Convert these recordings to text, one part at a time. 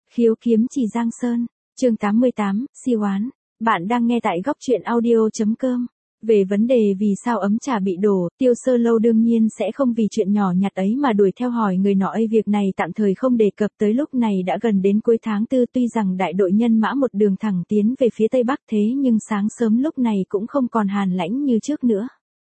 Khiếu kiếm chỉ Giang Sơn, chương 88, siêu án. Bạn đang nghe tại góc truyện audio.com. Về vấn đề vì sao ấm trà bị đổ, Tiêu Sơ Lâu đương nhiên sẽ không vì chuyện nhỏ nhặt ấy mà đuổi theo hỏi người nọ. Việc này tạm thời không đề cập tới, lúc này đã gần đến cuối tháng 4, tuy rằng đại đội nhân mã một đường thẳng tiến về phía Tây Bắc, thế nhưng sáng sớm lúc này cũng không còn hàn lãnh như trước nữa.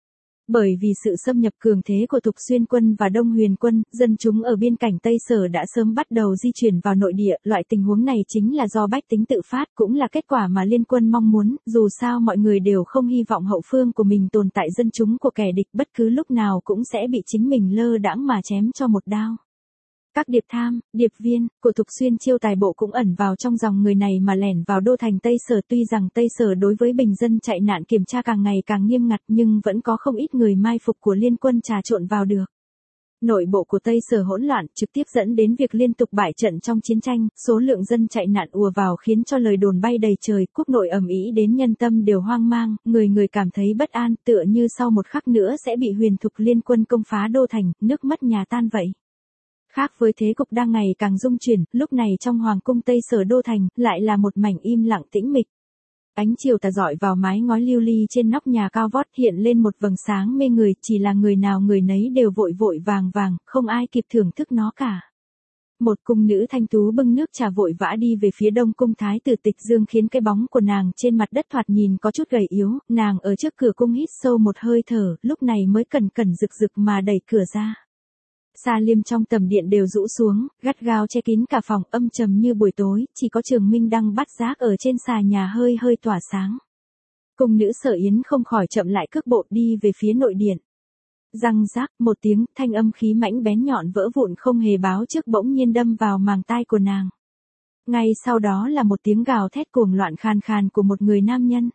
Bởi vì sự xâm nhập cường thế của Thục Xuyên quân và Đông Huyền quân, dân chúng ở biên cảnh Tây Sở đã sớm bắt đầu di chuyển vào nội địa. Loại tình huống này chính là do bách tính tự phát, cũng là kết quả mà liên quân mong muốn. Dù sao mọi người đều không hy vọng hậu phương của mình tồn tại dân chúng của kẻ địch, bất cứ lúc nào cũng sẽ bị chính mình lơ đãng mà chém cho một đao. Các điệp tham, điệp viên của Thục Xuyên chiêu tài bộ cũng ẩn vào trong dòng người này mà lẻn vào đô thành Tây Sở. Tuy rằng Tây Sở đối với bình dân chạy nạn kiểm tra càng ngày càng nghiêm ngặt, nhưng vẫn có không ít người mai phục của liên quân trà trộn vào được. Nội bộ của Tây Sở hỗn loạn, trực tiếp dẫn đến việc liên tục bại trận trong chiến tranh, số lượng dân chạy nạn ùa vào khiến cho lời đồn bay đầy trời, quốc nội ầm ĩ đến nhân tâm đều hoang mang, người người cảm thấy bất an, tựa như sau một khắc nữa sẽ bị Huyền Thục liên quân công phá đô thành, nước mất nhà tan vậy. Khác với thế cục đang ngày càng rung chuyển, lúc này trong hoàng cung Tây Sở đô thành, lại là một mảnh im lặng tĩnh mịch. Ánh chiều tà rọi vào mái ngói lưu ly trên nóc nhà cao vót, hiện lên một vầng sáng mê người, chỉ là người nào người nấy đều vội vội vàng vàng, không ai kịp thưởng thức nó cả. Một cung nữ thanh tú bưng nước trà vội vã đi về phía đông cung thái tử Tịch Dương, khiến cái bóng của nàng trên mặt đất thoạt nhìn có chút gầy yếu. Nàng ở trước cửa cung hít sâu một hơi thở, lúc này mới cẩn cẩn rực rực mà đẩy cửa ra. Sa liêm trong tầm điện đều rũ xuống, gắt gao che kín cả phòng, âm trầm như buổi tối, chỉ có Trường Minh Đăng bắt giác ở trên xà nhà hơi hơi tỏa sáng. Cung nữ Sở Yến không khỏi chậm lại cước bộ đi về phía nội điện. Răng rác một tiếng, thanh âm khí mãnh bén nhọn vỡ vụn không hề báo trước bỗng nhiên đâm vào màng tai của nàng. Ngay sau đó là một tiếng gào thét cuồng loạn khàn khàn của một người nam nhân.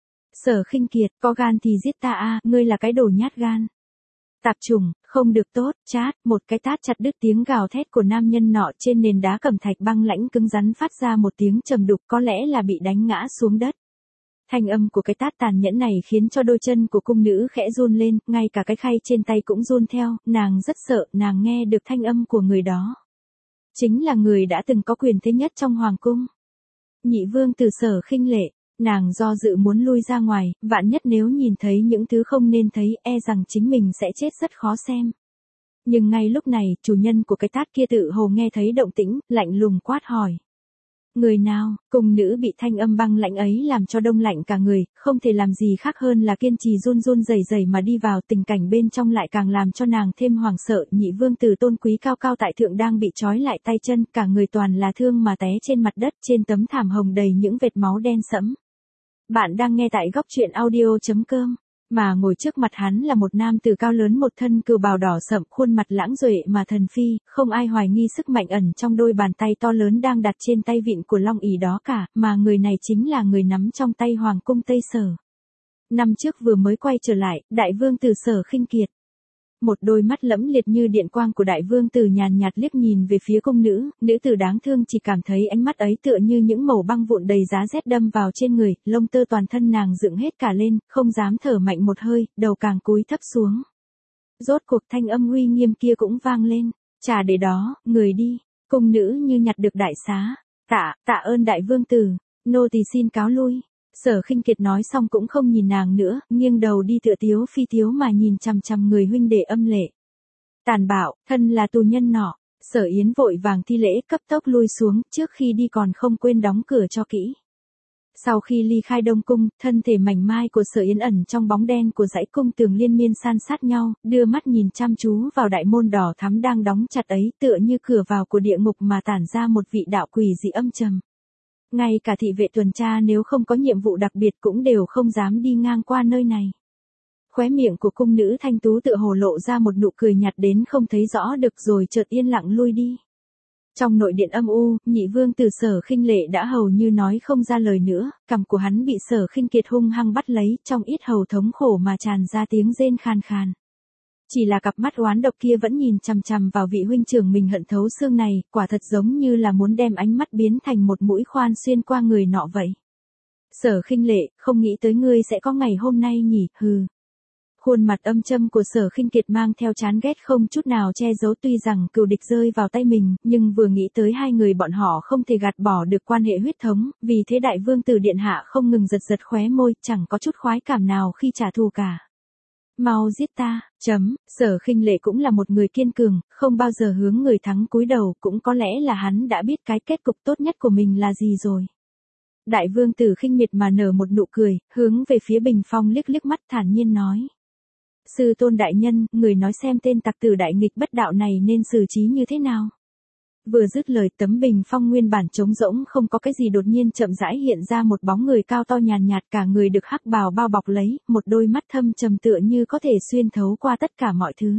Sở Khinh Kiệt, có gan thì giết ta a, ngươi là cái đồ nhát gan. Tạp trùng, không được tốt, chát, một cái tát chặt đứt tiếng gào thét của nam nhân nọ. Trên nền đá cẩm thạch băng lãnh cứng rắn phát ra một tiếng trầm đục, có lẽ là bị đánh ngã xuống đất. Thanh âm của cái tát tàn nhẫn này khiến cho đôi chân của cung nữ khẽ run lên, ngay cả cái khay trên tay cũng run theo, nàng rất sợ, nàng nghe được thanh âm của người đó. Chính là người đã từng có quyền thế nhất trong hoàng cung. Nhị vương tử Sở Khinh Lệ. Nàng do dự muốn lui ra ngoài, vạn nhất nếu nhìn thấy những thứ không nên thấy, e rằng chính mình sẽ chết rất khó xem. Nhưng ngay lúc này, chủ nhân của cái tát kia tự hồ nghe thấy động tĩnh, lạnh lùng quát hỏi. Người nào? Cung nữ bị thanh âm băng lãnh ấy làm cho đông lạnh cả người, không thể làm gì khác hơn là kiên trì run run rẩy rẩy mà đi vào. Tình cảnh bên trong lại càng làm cho nàng thêm hoảng sợ. Nhị vương tử tôn quý cao cao tại thượng đang bị trói lại tay chân, cả người toàn là thương mà té trên mặt đất, trên tấm thảm hồng đầy những vệt máu đen sẫm. Bạn đang nghe tại góc truyện audio.com. Mà ngồi trước mặt hắn là một nam tử cao lớn, một thân cừu bào đỏ sậm, khuôn mặt lãng duệ mà thần phi, không ai hoài nghi sức mạnh ẩn trong đôi bàn tay to lớn đang đặt trên tay vịn của Long ỷ đó cả, mà người này chính là người nắm trong tay hoàng cung Tây Sở. Năm trước vừa mới quay trở lại, đại vương tử Sở Khinh Kiệt. Một đôi mắt lẫm liệt như điện quang của đại vương tử nhàn nhạt liếc nhìn về phía cung nữ, nữ tử đáng thương chỉ cảm thấy ánh mắt ấy tựa như những mẩu băng vụn đầy giá rét đâm vào trên người, lông tơ toàn thân nàng dựng hết cả lên, không dám thở mạnh một hơi, đầu càng cúi thấp xuống. Rốt cuộc thanh âm uy nghiêm kia cũng vang lên, "Trà để đó, người đi." Cung nữ như nhặt được đại xá, tạ ơn đại vương tử, nô tỳ xin cáo lui." Sở Khinh Kiệt nói xong cũng không nhìn nàng nữa, nghiêng đầu đi tựa tiếu phi tiếu mà nhìn chằm chằm người huynh đệ âm lệ. Tàn bạo, thân là tù nhân nọ. Sở Yến vội vàng thi lễ cấp tốc lui xuống, trước khi đi còn không quên đóng cửa cho kỹ. Sau khi ly khai Đông cung, thân thể mảnh mai của Sở Yến ẩn trong bóng đen của dãy cung tường liên miên san sát nhau, đưa mắt nhìn chăm chú vào đại môn đỏ thắm đang đóng chặt ấy, tựa như cửa vào của địa ngục mà tản ra một vị đạo quỷ dị âm trầm. Ngay cả thị vệ tuần tra nếu không có nhiệm vụ đặc biệt cũng đều không dám đi ngang qua nơi này. Khóe miệng của cung nữ thanh tú tựa hồ lộ ra một nụ cười nhạt đến không thấy rõ được, rồi chợt yên lặng lui đi. Trong nội điện âm u, nhị vương tử Sở Khinh Lệ đã hầu như nói không ra lời nữa, cằm của hắn bị Sở Khinh Kiệt hung hăng bắt lấy, trong yết hầu thống khổ mà tràn ra tiếng rên khan khan. Chỉ là cặp mắt oán độc kia vẫn nhìn chằm chằm vào vị huynh trưởng mình hận thấu xương này, quả thật giống như là muốn đem ánh mắt biến thành một mũi khoan xuyên qua người nọ vậy. Sở Khinh Lệ, không nghĩ tới ngươi sẽ có ngày hôm nay nhỉ, hừ. Khuôn mặt âm châm của Sở Khinh Kiệt mang theo chán ghét không chút nào che giấu, tuy rằng cừu địch rơi vào tay mình, nhưng vừa nghĩ tới hai người bọn họ không thể gạt bỏ được quan hệ huyết thống, vì thế đại vương tử điện hạ không ngừng giật giật khóe môi, chẳng có chút khoái cảm nào khi trả thù cả. Mau giết ta, Sở Khinh Lệ cũng là một người kiên cường, không bao giờ hướng người thắng cúi đầu, cũng có lẽ là hắn đã biết cái kết cục tốt nhất của mình là gì rồi. Đại vương tử khinh miệt mà nở một nụ cười, hướng về phía Bình Phong liếc liếc mắt thản nhiên nói. Sư tôn đại nhân, người nói xem tên tặc tử đại nghịch bất đạo này nên xử trí như thế nào. Vừa dứt lời, tấm bình phong nguyên bản trống rỗng không có cái gì đột nhiên chậm rãi hiện ra một bóng người cao to nhàn nhạt, cả người được hắc bào bao bọc lấy, một đôi mắt thâm trầm tựa như có thể xuyên thấu qua tất cả mọi thứ.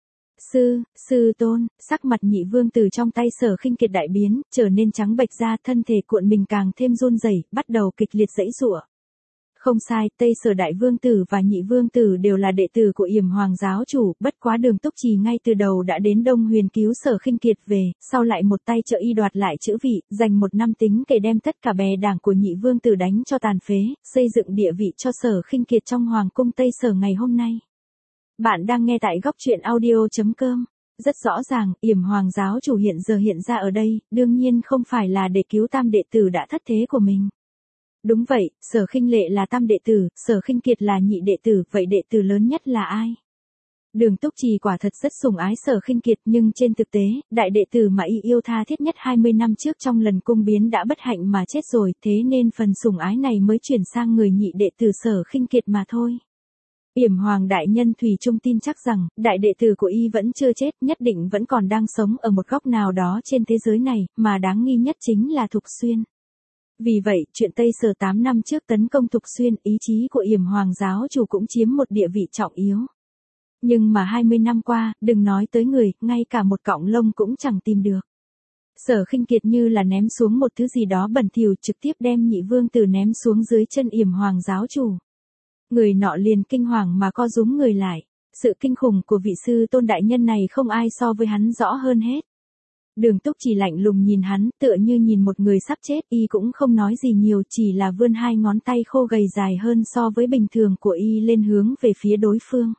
Sư tôn, sắc mặt nhị vương tử trong tay Sở Khinh Kiệt đại biến, trở nên trắng bệch ra, thân thể cuộn mình càng thêm run rẩy, bắt đầu kịch liệt giãy giụa. Không sai, Tây Sở đại vương tử và nhị vương tử đều là đệ tử của Yểm Hoàng giáo chủ, bất quá Đường Túc Trì ngay từ đầu đã đến Đông Huyền cứu Sở Khinh Kiệt về, sau lại một tay trợ y đoạt lại chữ vị, dành một năm tính kể đem tất cả bè đảng của nhị vương tử đánh cho tàn phế, xây dựng địa vị cho Sở Khinh Kiệt trong Hoàng cung Tây Sở ngày hôm nay. Bạn đang nghe tại góc truyện audio.com. Rất rõ ràng, Yểm Hoàng giáo chủ hiện giờ hiện ra ở đây, đương nhiên không phải là để cứu tam đệ tử đã thất thế của mình. Đúng vậy, Sở Khinh Lệ là tam đệ tử, Sở Khinh Kiệt là nhị đệ tử, vậy đệ tử lớn nhất là ai? Đường Túc Trì quả thật rất sủng ái Sở Khinh Kiệt, nhưng trên thực tế, đại đệ tử mà y yêu tha thiết nhất 20 năm trước trong lần cung biến đã bất hạnh mà chết rồi, thế nên phần sủng ái này mới chuyển sang người nhị đệ tử Sở Khinh Kiệt mà thôi. Yểm Hoàng đại nhân thủy chung tin chắc rằng, đại đệ tử của y vẫn chưa chết, nhất định vẫn còn đang sống ở một góc nào đó trên thế giới này, mà đáng nghi nhất chính là Thục Xuyên. Vì vậy, chuyện Tây Sở 8 năm trước tấn công Thục Xuyên, ý chí của Yểm Hoàng giáo chủ cũng chiếm một địa vị trọng yếu. Nhưng mà 20 năm qua, đừng nói tới người, ngay cả một cọng lông cũng chẳng tìm được. Sở Khinh Kiệt như là ném xuống một thứ gì đó bẩn thỉu, trực tiếp đem nhị vương tử ném xuống dưới chân Yểm Hoàng giáo chủ. Người nọ liền kinh hoàng mà co rúm người lại. Sự kinh khủng của vị sư tôn đại nhân này không ai so với hắn rõ hơn hết. Đường Túc chỉ lạnh lùng nhìn hắn, tựa như nhìn một người sắp chết, y cũng không nói gì nhiều, chỉ là vươn hai ngón tay khô gầy dài hơn so với bình thường của y lên hướng về phía đối phương.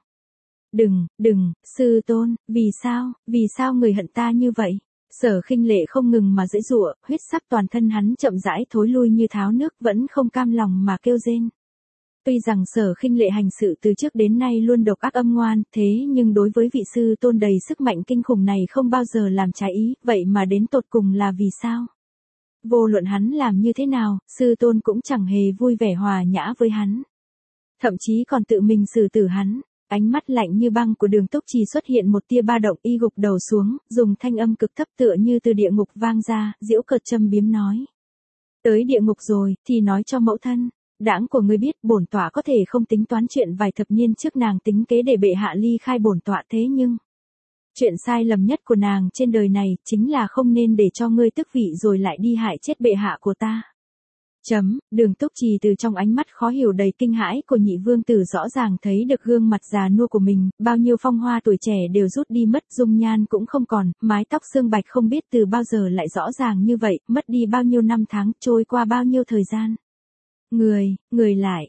Đừng, sư tôn, vì sao người hận ta như vậy? Sở Khinh Lệ không ngừng mà giãy giụa, huyết sắc toàn thân hắn chậm rãi thối lui như tháo nước, vẫn không cam lòng mà kêu rên. Tuy rằng Sở Khinh Lệ hành sự từ trước đến nay luôn độc ác âm ngoan, thế nhưng đối với vị sư tôn đầy sức mạnh kinh khủng này không bao giờ làm trái ý, vậy mà đến tột cùng là vì sao? Vô luận hắn làm như thế nào, sư tôn cũng chẳng hề vui vẻ hòa nhã với hắn. Thậm chí còn tự mình xử tử hắn. Ánh mắt lạnh như băng của Đường Túc Trì xuất hiện một tia ba động, y gục đầu xuống, dùng thanh âm cực thấp tựa như từ địa ngục vang ra, giễu cợt châm biếm nói. Tới địa ngục rồi, thì nói cho mẫu thân. Đãng của ngươi biết, bổn tọa có thể không tính toán chuyện vài thập niên trước nàng tính kế để bệ hạ ly khai bổn tọa, thế nhưng chuyện sai lầm nhất của nàng trên đời này chính là không nên để cho ngươi tức vị rồi lại đi hại chết bệ hạ của ta. Đường Túc Trì từ trong ánh mắt khó hiểu đầy kinh hãi của nhị vương tử rõ ràng thấy được gương mặt già nua của mình, bao nhiêu phong hoa tuổi trẻ đều rút đi mất, dung nhan cũng không còn, mái tóc xương bạch không biết từ bao giờ lại rõ ràng như vậy, mất đi bao nhiêu năm tháng, trôi qua bao nhiêu thời gian. Người lại,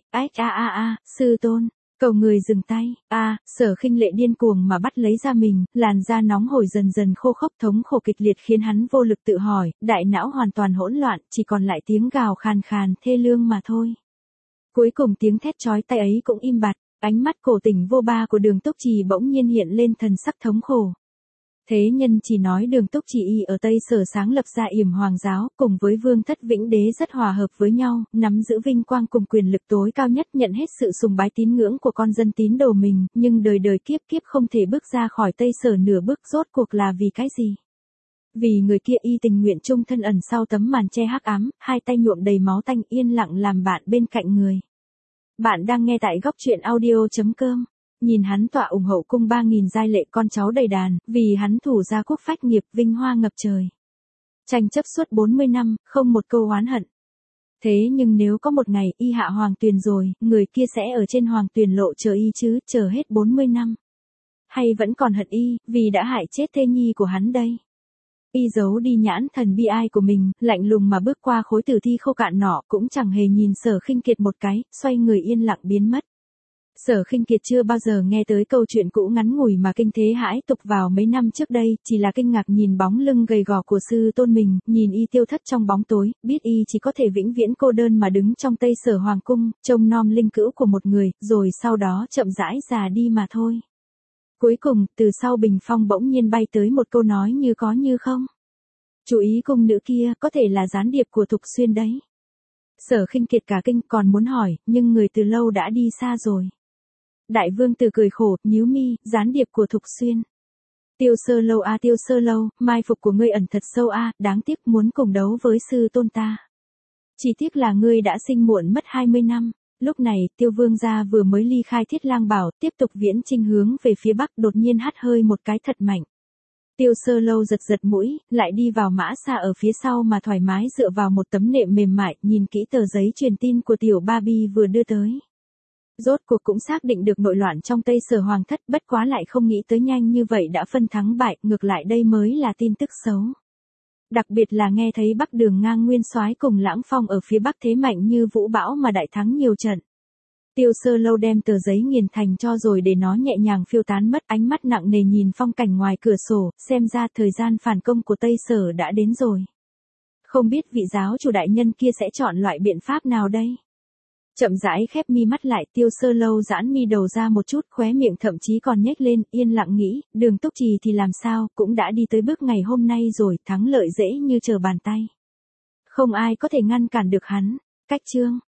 sư tôn, cầu người dừng tay, Sở Khinh Lệ điên cuồng mà bắt lấy da mình, làn da nóng hổi dần dần khô khốc, thống khổ kịch liệt khiến hắn vô lực tự hỏi, đại não hoàn toàn hỗn loạn, chỉ còn lại tiếng gào khàn khàn, thê lương mà thôi. Cuối cùng tiếng thét chói tai ấy cũng im bặt, ánh mắt cổ tỉnh vô ba của Đường Túc Trì bỗng nhiên hiện lên thần sắc thống khổ. Thế nhân chỉ nói Đường Túc Trì y ở Tây Sở sáng lập ra Yểm Hoàng giáo, cùng với Vương Thất Vĩnh Đế rất hòa hợp với nhau, nắm giữ vinh quang cùng quyền lực tối cao nhất, nhận hết sự sùng bái tín ngưỡng của con dân tín đồ mình, nhưng đời đời kiếp kiếp không thể bước ra khỏi Tây Sở nửa bước, rốt cuộc là vì cái gì? Vì người kia y tình nguyện chung thân ẩn sau tấm màn che hắc ám, hai tay nhuộm đầy máu tanh, yên lặng làm bạn bên cạnh người. Bạn đang nghe tại góc truyện audio.com. Nhìn hắn tọa ủng hậu cung 3.000 giai lệ con cháu đầy đàn, vì hắn thủ gia quốc phách nghiệp, vinh hoa ngập trời. Tranh chấp suốt 40 năm, không một câu oán hận. Thế nhưng nếu có một ngày y hạ hoàng tuyền rồi, người kia sẽ ở trên hoàng tuyền lộ chờ y chứ, chờ hết 40 năm. Hay vẫn còn hận y, vì đã hại chết thê nhi của hắn đây. Y giấu đi nhãn thần bi ai của mình, lạnh lùng mà bước qua khối tử thi khô cạn nọ, cũng chẳng hề nhìn Sở Khinh Kiệt một cái, xoay người yên lặng biến mất. Sở Khinh Kiệt chưa bao giờ nghe tới câu chuyện cũ ngắn ngủi mà kinh thế hãi tục vào mấy năm trước đây, chỉ là kinh ngạc nhìn bóng lưng gầy gò của sư tôn mình, nhìn y tiêu thất trong bóng tối, biết y chỉ có thể vĩnh viễn cô đơn mà đứng trong Tây Sở Hoàng cung, trông nom linh cữu của một người, rồi sau đó chậm rãi già đi mà thôi. Cuối cùng, từ sau bình phong bỗng nhiên bay tới một câu nói như có như không. Chú ý cung nữ kia, có thể là gián điệp của Thục Xuyên đấy. Sở Khinh Kiệt cả kinh còn muốn hỏi, nhưng người từ lâu đã đi xa rồi. Đại vương tử cười khổ, nhíu mi, gián điệp của Thục Xuyên. Tiêu Sơ Lâu a Tiêu Sơ Lâu, mai phục của ngươi ẩn thật sâu a, đáng tiếc muốn cùng đấu với sư tôn ta. Chỉ tiếc là ngươi đã sinh muộn mất 20 năm. Lúc này, Tiêu Vương gia vừa mới ly khai Thiết Lang Bảo, tiếp tục viễn chinh hướng về phía bắc, đột nhiên hắt hơi một cái thật mạnh. Tiêu Sơ Lâu giật giật mũi, lại đi vào mã xa ở phía sau mà thoải mái dựa vào một tấm nệm mềm mại, nhìn kỹ tờ giấy truyền tin của tiểu Barbie vừa đưa tới. Rốt cuộc cũng xác định được nội loạn trong Tây Sở Hoàng thất, bất quá lại không nghĩ tới nhanh như vậy đã phân thắng bại, ngược lại đây mới là tin tức xấu. Đặc biệt là nghe thấy Bắc Đường Ngang Nguyên Soái cùng Lãng Phong ở phía bắc thế mạnh như vũ bão mà đại thắng nhiều trận. Tiêu Sơ Lâu đem tờ giấy nghiền thành cho rồi để nó nhẹ nhàng phiêu tán mất, ánh mắt nặng nề nhìn phong cảnh ngoài cửa sổ, xem ra thời gian phản công của Tây Sở đã đến rồi. Không biết vị giáo chủ đại nhân kia sẽ chọn loại biện pháp nào đây? Chậm rãi khép mi mắt lại, Tiêu Sơ Lâu giãn mi đầu ra một chút, khóe miệng thậm chí còn nhếch lên, yên lặng nghĩ, Đường Túc Trì thì làm sao, cũng đã đi tới bước ngày hôm nay rồi, thắng lợi dễ như trở bàn tay. Không ai có thể ngăn cản được hắn. Cách chương